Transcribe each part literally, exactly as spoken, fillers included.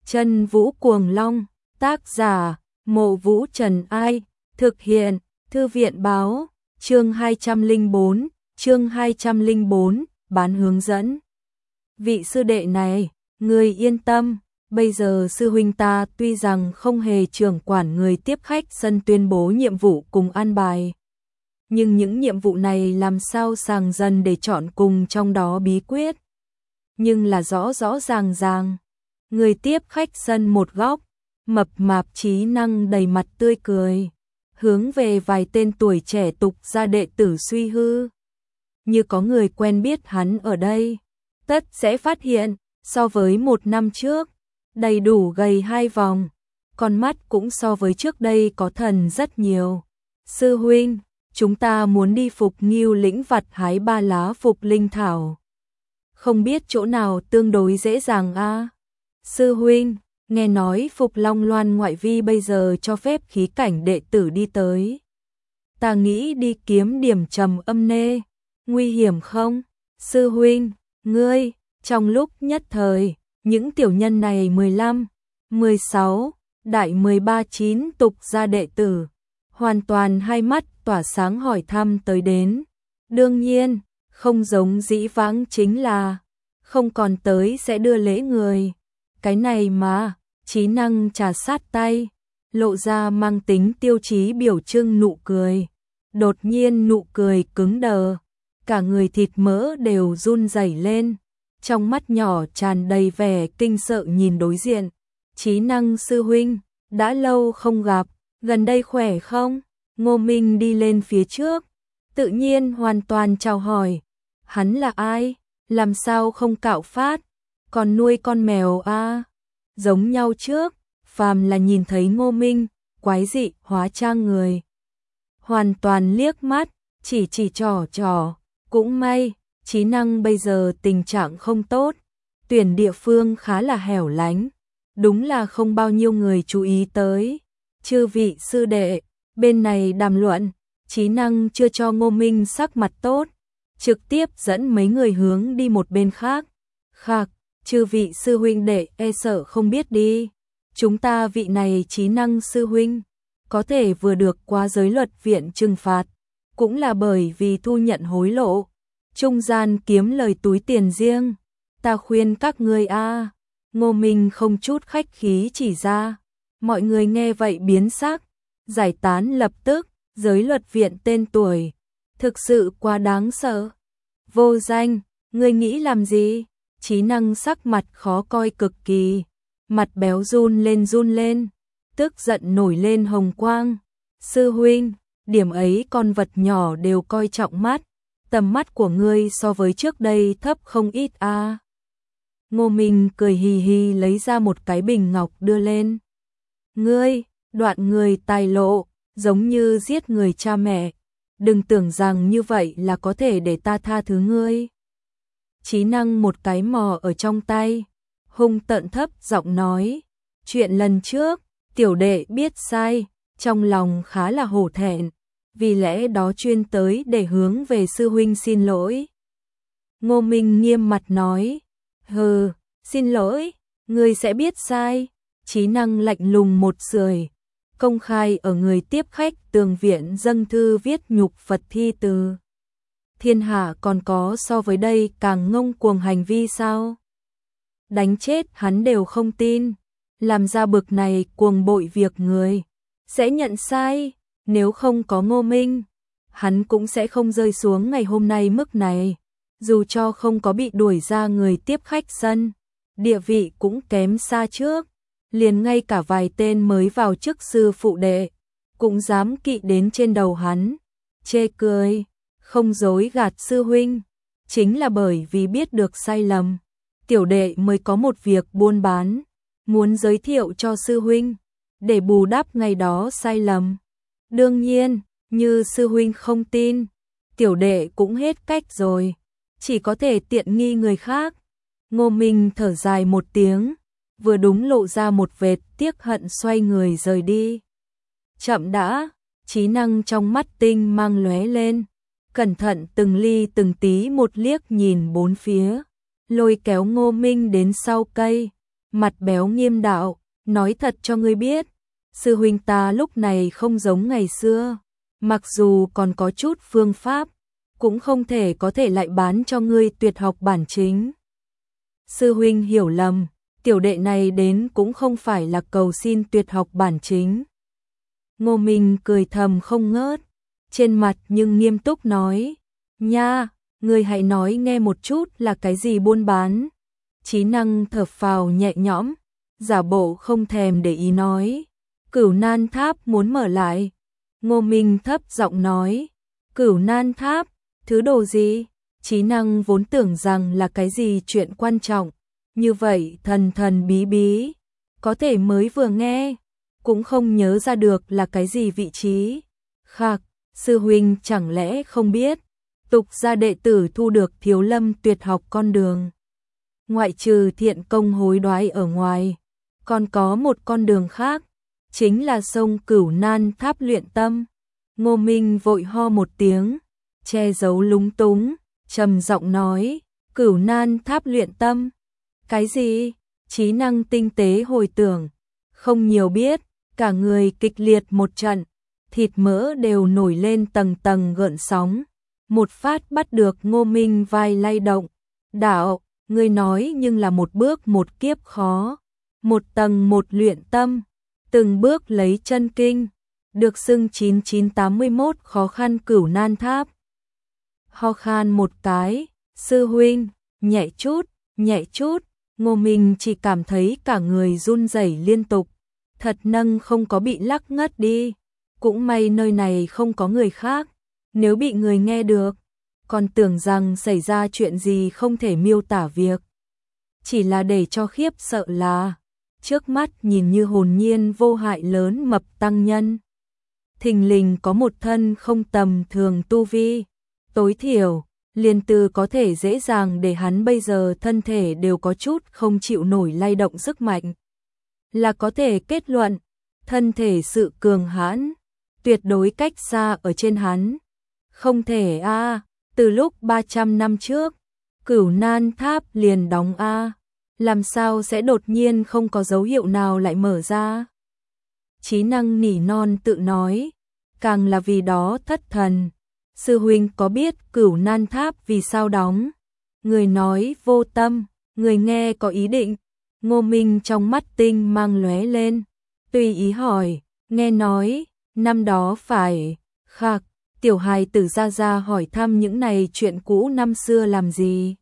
Chân Vũ Cuồng Long, tác giả, Mộ Vũ Trần Ai, thực hiện, Thư viện Báo, chương hai trăm lẻ bốn, chương hai trăm lẻ bốn, bán hướng dẫn. Vị sư đệ này, người yên tâm, bây giờ sư huynh ta tuy rằng không hề trưởng quản người tiếp khách sân tuyên bố nhiệm vụ cùng an bài. Nhưng những nhiệm vụ này làm sao sàng dần để chọn cùng trong đó bí quyết. Nhưng là rõ rõ ràng ràng. Người tiếp khách sân một góc, mập mạp trí năng đầy mặt tươi cười, hướng về vài tên tuổi trẻ tục gia đệ tử suy hư. Như có người quen biết hắn ở đây, tất sẽ phát hiện, so với một năm trước, đầy đủ gầy hai vòng, con mắt cũng so với trước đây có thần rất nhiều. Sư huynh, chúng ta muốn đi Phục Ngưu lĩnh vặt hái ba lá phục linh thảo. Không biết chỗ nào tương đối dễ dàng a? À? Sư huynh, nghe nói Phục Long Loan ngoại vi bây giờ cho phép khí cảnh đệ tử đi tới. Ta nghĩ đi kiếm điểm trầm âm nê, nguy hiểm không? Sư huynh, ngươi, trong lúc nhất thời, những tiểu nhân này mười lăm, mười sáu, đại mười ba chín tục gia đệ tử, hoàn toàn hai mắt tỏa sáng hỏi thăm tới đến. Đương nhiên, không giống dĩ vãng chính là, không còn tới sẽ đưa lễ người. Cái này mà, trí năng trà sát tay, lộ ra mang tính tiêu chí biểu trưng nụ cười. Đột nhiên nụ cười cứng đờ, cả người thịt mỡ đều run rẩy lên, trong mắt nhỏ tràn đầy vẻ kinh sợ nhìn đối diện. Trí năng sư huynh, đã lâu không gặp, gần đây khỏe không? Ngô Minh đi lên phía trước, tự nhiên hoàn toàn chào hỏi. Hắn là ai? Làm sao không cạo phát? Còn nuôi con mèo a? À? Giống nhau trước, phàm là nhìn thấy Ngô Minh, quái dị hóa trang người. Hoàn toàn liếc mắt, chỉ chỉ trò trò, cũng may, trí năng bây giờ tình trạng không tốt, tuyển địa phương khá là hẻo lánh, đúng là không bao nhiêu người chú ý tới. Chư vị sư đệ, bên này đàm luận, trí năng chưa cho Ngô Minh sắc mặt tốt, trực tiếp dẫn mấy người hướng đi một bên khác. Khạc, chư vị sư huynh đệ e sợ không biết đi, chúng ta vị này trí năng sư huynh, có thể vừa được qua giới luật viện trừng phạt, cũng là bởi vì thu nhận hối lộ, trung gian kiếm lời túi tiền riêng. Ta khuyên các ngươi a. À. Ngô Minh không chút khách khí chỉ ra, mọi người nghe vậy biến sắc, giải tán lập tức. Giới luật viện tên tuổi, thực sự quá đáng sợ. Vô danh, ngươi nghĩ làm gì? Trí năng sắc mặt khó coi cực kỳ, mặt béo run lên run lên, tức giận nổi lên hồng quang. Sư huynh, điểm ấy con vật nhỏ đều coi trọng mắt, tầm mắt của ngươi so với trước đây thấp không ít a. À. Ngô Minh cười hì hì lấy ra một cái bình ngọc đưa lên. Ngươi, đoạn người tài lộ, giống như giết người cha mẹ, đừng tưởng rằng như vậy là có thể để ta tha thứ ngươi. Trí năng một cái mò ở trong tay, hung tợn thấp giọng nói, chuyện lần trước, tiểu đệ biết sai, trong lòng khá là hổ thẹn, vì lẽ đó chuyên tới để hướng về sư huynh xin lỗi. Ngô Minh nghiêm mặt nói, hừ, xin lỗi, ngươi sẽ biết sai. Trí năng lạnh lùng một sưởi, công khai ở người tiếp khách tường viện dâng thư viết nhục Phật thi từ. Thiên hạ còn có so với đây càng ngông cuồng hành vi sao? Đánh chết hắn đều không tin, làm ra bực này cuồng bội việc người, sẽ nhận sai, nếu không có Ngô Minh, hắn cũng sẽ không rơi xuống ngày hôm nay mức này, dù cho không có bị đuổi ra người tiếp khách sân, địa vị cũng kém xa trước. Liền ngay cả vài tên mới vào chức sư phụ đệ, cũng dám kỵ đến trên đầu hắn, chê cười, không dối gạt sư huynh, chính là bởi vì biết được sai lầm, tiểu đệ mới có một việc buôn bán, muốn giới thiệu cho sư huynh, để bù đắp ngày đó sai lầm. Đương nhiên, như sư huynh không tin, tiểu đệ cũng hết cách rồi, chỉ có thể tiện nghi người khác. Ngô Minh thở dài một tiếng, vừa đúng lộ ra một vệt tiếc hận xoay người rời đi. Chậm đã, trí năng trong mắt tinh mang lóe lên, cẩn thận từng ly từng tí một liếc nhìn bốn phía, lôi kéo Ngô Minh đến sau cây, mặt béo nghiêm đạo, nói thật cho ngươi biết, sư huynh ta lúc này không giống ngày xưa, mặc dù còn có chút phương pháp, cũng không thể có thể lại bán cho ngươi tuyệt học bản chính. Sư huynh hiểu lầm, tiểu đệ này đến cũng không phải là cầu xin tuyệt học bản chính. Ngô Minh cười thầm không ngớt, trên mặt nhưng nghiêm túc nói, nha, ngươi hãy nói nghe một chút là cái gì buôn bán. Chí Năng thở phào nhẹ nhõm, giả bộ không thèm để ý nói, Cửu Nan Tháp muốn mở lại. Ngô Minh thấp giọng nói, Cửu Nan Tháp, thứ đồ gì? Chí Năng vốn tưởng rằng là cái gì chuyện quan trọng, như vậy thần thần bí bí, có thể mới vừa nghe, cũng không nhớ ra được là cái gì vị trí. Khạc, sư huynh chẳng lẽ không biết, tục gia đệ tử thu được Thiếu Lâm tuyệt học con đường. Ngoại trừ thiện công hối đoái ở ngoài, còn có một con đường khác, chính là sông Cửu Nan Tháp luyện tâm. Ngô Minh vội ho một tiếng, che giấu lúng túng, trầm giọng nói, Cửu Nan Tháp luyện tâm. Cái gì? Chí Năng tinh tế hồi tưởng, không nhiều biết, cả người kịch liệt một trận, thịt mỡ đều nổi lên tầng tầng gợn sóng, một phát bắt được Ngô Minh vai lay động. Đạo, ngươi nói nhưng là một bước một kiếp khó, một tầng một luyện tâm, từng bước lấy chân kinh, được xưng chín chín tám mươi mốt khó khăn Cửu Nan Tháp. Ho khan một cái, sư huynh, nhẹ chút, nhẹ chút, Ngô Minh chỉ cảm thấy cả người run rẩy liên tục, thật nâng không có bị lắc ngất đi, cũng may nơi này không có người khác, nếu bị người nghe được, còn tưởng rằng xảy ra chuyện gì không thể miêu tả việc. Chỉ là để cho khiếp sợ là, trước mắt nhìn như hồn nhiên vô hại lớn mập tăng nhân. Thình lình có một thân không tầm thường tu vi, tối thiểu, liền từ có thể dễ dàng để hắn bây giờ thân thể đều có chút không chịu nổi lay động sức mạnh. Là có thể kết luận, thân thể sự cường hãn, tuyệt đối cách xa ở trên hắn. Không thể a, à, từ lúc ba trăm năm trước, Cửu Nan Tháp liền đóng a, à, làm sao sẽ đột nhiên không có dấu hiệu nào lại mở ra. Chí Năng nỉ non tự nói, càng là vì đó thất thần. Sư huynh có biết Cửu Nan Tháp vì sao đóng? Người nói vô tâm, người nghe có ý định. Ngô Minh trong mắt tinh mang lóe lên, tùy ý hỏi, nghe nói, năm đó phải, khạc, tiểu hài tử ra ra hỏi thăm những này chuyện cũ năm xưa làm gì?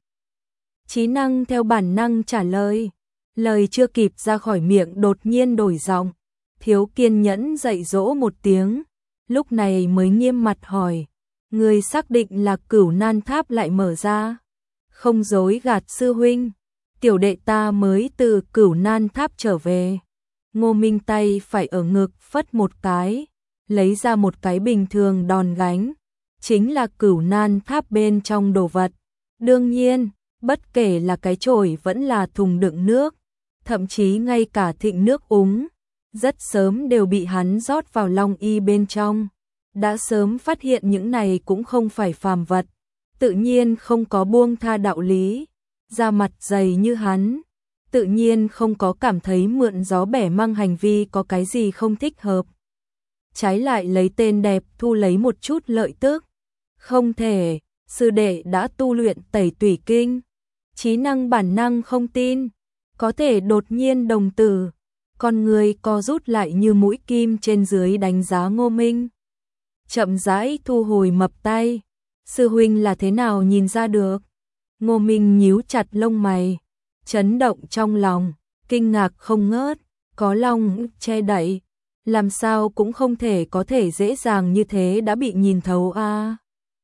Chí Năng theo bản năng trả lời, lời chưa kịp ra khỏi miệng đột nhiên đổi giọng, thiếu kiên nhẫn dạy dỗ một tiếng, lúc này mới nghiêm mặt hỏi, người xác định là Cửu Nan Tháp lại mở ra? Không dối gạt sư huynh, tiểu đệ ta mới từ Cửu Nan Tháp trở về. Ngô Minh tay phải ở ngực phất một cái, lấy ra một cái bình thường đòn gánh, chính là Cửu Nan Tháp bên trong đồ vật. Đương nhiên, bất kể là cái chổi vẫn là thùng đựng nước, thậm chí ngay cả thịnh nước uống, rất sớm đều bị hắn rót vào long y bên trong. Đã sớm phát hiện những này cũng không phải phàm vật, tự nhiên không có buông tha đạo lý, da mặt dày như hắn, tự nhiên không có cảm thấy mượn gió bẻ măng hành vi có cái gì không thích hợp. Trái lại lấy tên đẹp thu lấy một chút lợi tức. Không thể, sư đệ đã tu luyện Tẩy Tủy Kinh. Chí Năng bản năng không tin, có thể đột nhiên đồng tử, con người co rút lại như mũi kim trên dưới đánh giá Ngô Minh. Chậm rãi thu hồi mập tay, sư huynh là thế nào nhìn ra được? Ngô Minh nhíu chặt lông mày, chấn động trong lòng, kinh ngạc không ngớt, có lòng che đậy, làm sao cũng không thể có thể dễ dàng như thế đã bị nhìn thấu a. À.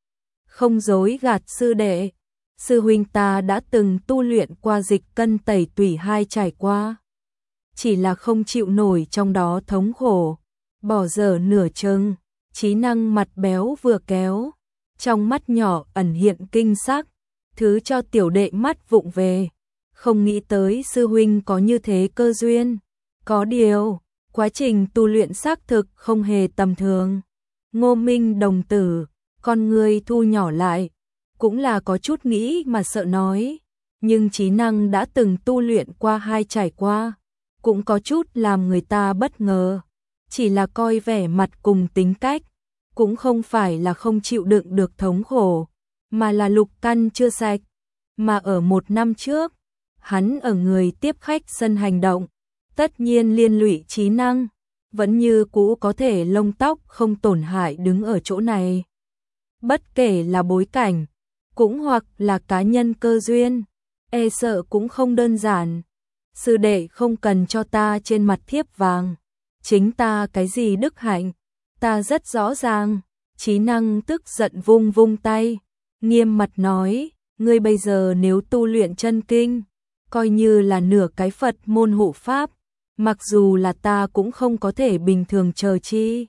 Không dối gạt sư đệ, sư huynh ta đã từng tu luyện qua dịch cân tẩy tủy hai trải qua, chỉ là không chịu nổi trong đó thống khổ, bỏ dở nửa chừng. Chí Năng mặt béo vừa kéo, trong mắt nhỏ ẩn hiện kinh sắc, thứ cho tiểu đệ mắt vụng về, không nghĩ tới sư huynh có như thế cơ duyên. Có điều, quá trình tu luyện xác thực không hề tầm thường. Ngô Minh đồng tử, con người thu nhỏ lại, cũng là có chút nghĩ mà sợ nói, nhưng trí năng đã từng tu luyện qua hai trải qua, cũng có chút làm người ta bất ngờ. Chỉ là coi vẻ mặt cùng tính cách, cũng không phải là không chịu đựng được thống khổ, mà là lục căn chưa sạch. Mà ở một năm trước, hắn ở người tiếp khách sân hành động, tất nhiên liên lụy trí năng, vẫn như cũ có thể lông tóc không tổn hại đứng ở chỗ này. Bất kể là bối cảnh, cũng hoặc là cá nhân cơ duyên, e sợ cũng không đơn giản. Sư đệ không cần cho ta trên mặt thiếp vàng, chính ta cái gì đức hạnh, ta rất rõ ràng. Trí năng tức giận vung vung tay, nghiêm mặt nói, ngươi bây giờ nếu tu luyện chân kinh, coi như là nửa cái Phật môn hộ pháp, mặc dù là ta cũng không có thể bình thường chờ chi.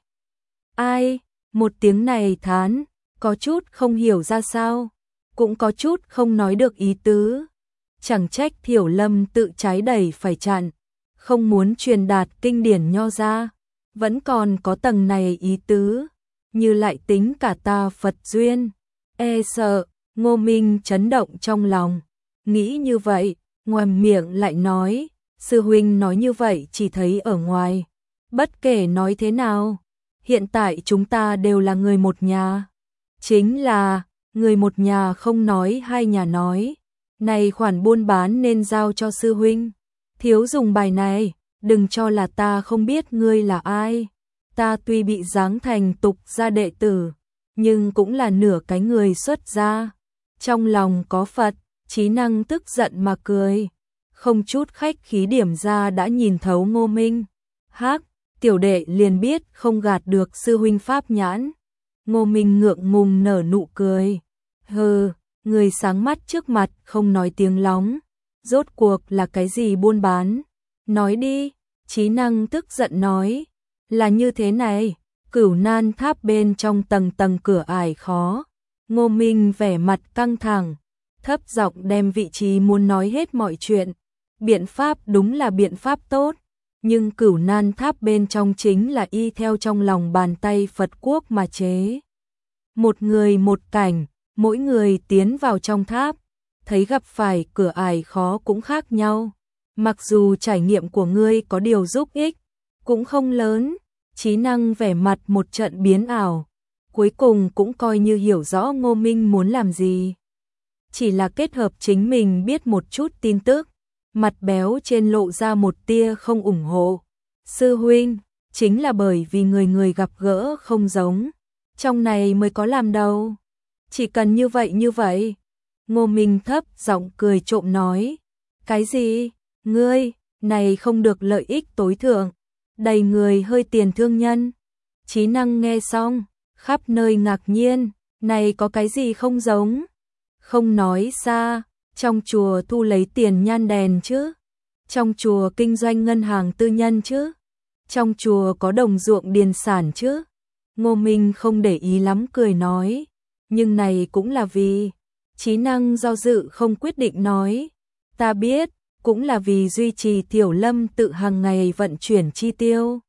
Ai, một tiếng này thán, có chút không hiểu ra sao, cũng có chút không nói được ý tứ. Chẳng trách Thiểu Lâm tự trái đẩy phải chặn, không muốn truyền đạt kinh điển nho ra, vẫn còn có tầng này ý tứ, như lại tính cả ta Phật duyên, e sợ. Ngô Minh chấn động trong lòng, nghĩ như vậy, ngoàm miệng lại nói, sư huynh nói như vậy chỉ thấy ở ngoài, bất kể nói thế nào, hiện tại chúng ta đều là người một nhà, chính là người một nhà không nói hai nhà nói, này khoản buôn bán nên giao cho sư huynh, thiếu dùng bài này, đừng cho là ta không biết ngươi là ai, ta tuy bị giáng thành tục gia đệ tử, nhưng cũng là nửa cái người xuất gia. Trong lòng có Phật, trí năng tức giận mà cười, không chút khách khí điểm ra đã nhìn thấu Ngô Minh. Hắc, tiểu đệ liền biết không gạt được sư huynh pháp nhãn. Ngô Minh ngượng ngùng nở nụ cười. Hừ, người sáng mắt trước mặt không nói tiếng lóng. Rốt cuộc là cái gì buôn bán? Nói đi, trí năng tức giận nói. Là như thế này, Cửu Nan Tháp bên trong tầng tầng cửa ải khó. Ngô Minh vẻ mặt căng thẳng, thấp giọng đem vị trí muốn nói hết mọi chuyện. Biện pháp đúng là biện pháp tốt, nhưng Cửu Nan Tháp bên trong chính là y theo trong lòng bàn tay Phật quốc mà chế. Một người một cảnh, mỗi người tiến vào trong tháp, thấy gặp phải cửa ải khó cũng khác nhau. Mặc dù trải nghiệm của ngươi có điều giúp ích, cũng không lớn. Trí năng vẻ mặt một trận biến ảo, cuối cùng cũng coi như hiểu rõ Ngô Minh muốn làm gì. Chỉ là kết hợp chính mình biết một chút tin tức, mặt béo trên lộ ra một tia không ủng hộ. Sư huynh, chính là bởi vì người người gặp gỡ không giống, trong này mới có làm đâu. Chỉ cần như vậy như vậy. Ngô Minh thấp giọng cười trộm nói. Cái gì? Ngươi, này không được lợi ích tối thượng. Đầy người hơi tiền thương nhân. Trí năng nghe xong, khắp nơi ngạc nhiên, này có cái gì không giống? Không nói xa, trong chùa thu lấy tiền nhan đèn chứ? Trong chùa kinh doanh ngân hàng tư nhân chứ? Trong chùa có đồng ruộng điền sản chứ? Ngô Minh không để ý lắm cười nói, nhưng này cũng là vì, trí năng do dự không quyết định nói, ta biết, cũng là vì duy trì Tiểu Lâm tự hàng ngày vận chuyển chi tiêu.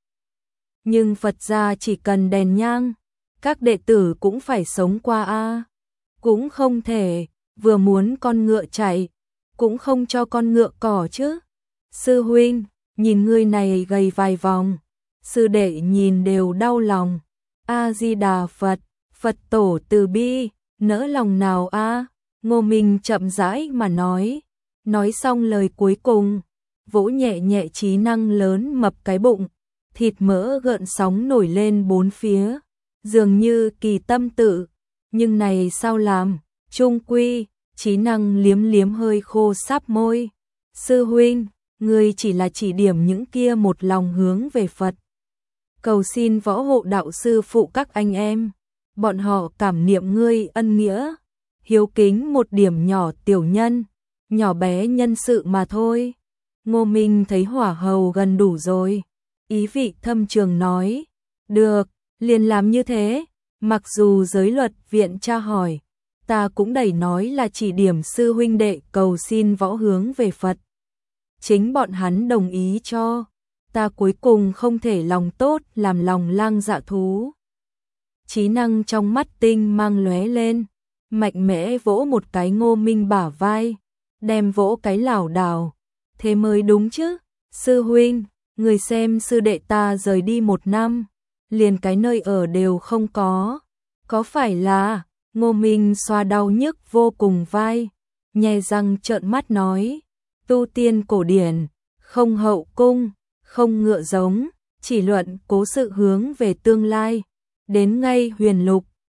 Nhưng Phật gia chỉ cần đèn nhang, các đệ tử cũng phải sống qua a, cũng không thể, vừa muốn con ngựa chạy, cũng không cho con ngựa cỏ chứ. Sư huynh, nhìn người này gầy vài vòng, sư đệ nhìn đều đau lòng. A-di-đà Phật, Phật tổ từ bi, nỡ lòng nào a? Ngô Minh chậm rãi mà nói, nói xong lời cuối cùng, vỗ nhẹ nhẹ trí năng lớn mập cái bụng, thịt mỡ gợn sóng nổi lên bốn phía, dường như kỳ tâm tự, nhưng này sao làm, trung quy, trí năng liếm liếm hơi khô sáp môi. Sư huynh, ngươi chỉ là chỉ điểm những kia một lòng hướng về Phật. Cầu xin võ hộ đạo sư phụ các anh em, bọn họ cảm niệm ngươi ân nghĩa, hiếu kính một điểm nhỏ tiểu nhân, nhỏ bé nhân sự mà thôi. Ngô Minh thấy hỏa hầu gần đủ rồi, ý vị thâm trường nói, được, liền làm như thế, mặc dù giới luật viện tra hỏi, ta cũng đẩy nói là chỉ điểm sư huynh đệ cầu xin võ hướng về Phật. Chính bọn hắn đồng ý cho, ta cuối cùng không thể lòng tốt làm lòng lang dạ thú. Trí năng trong mắt tinh mang lóe lên, mạnh mẽ vỗ một cái Ngô Minh bả vai, đem vỗ cái lảo đảo. Thế mới đúng chứ, sư huynh, người xem sư đệ ta rời đi một năm, liền cái nơi ở đều không có. Có phải là, Ngô Minh xoa đau nhức vô cùng vai, nhè răng trợn mắt nói, tu tiên cổ điển, không hậu cung, không ngựa giống, chỉ luận cố sự hướng về tương lai, đến ngay huyền lục,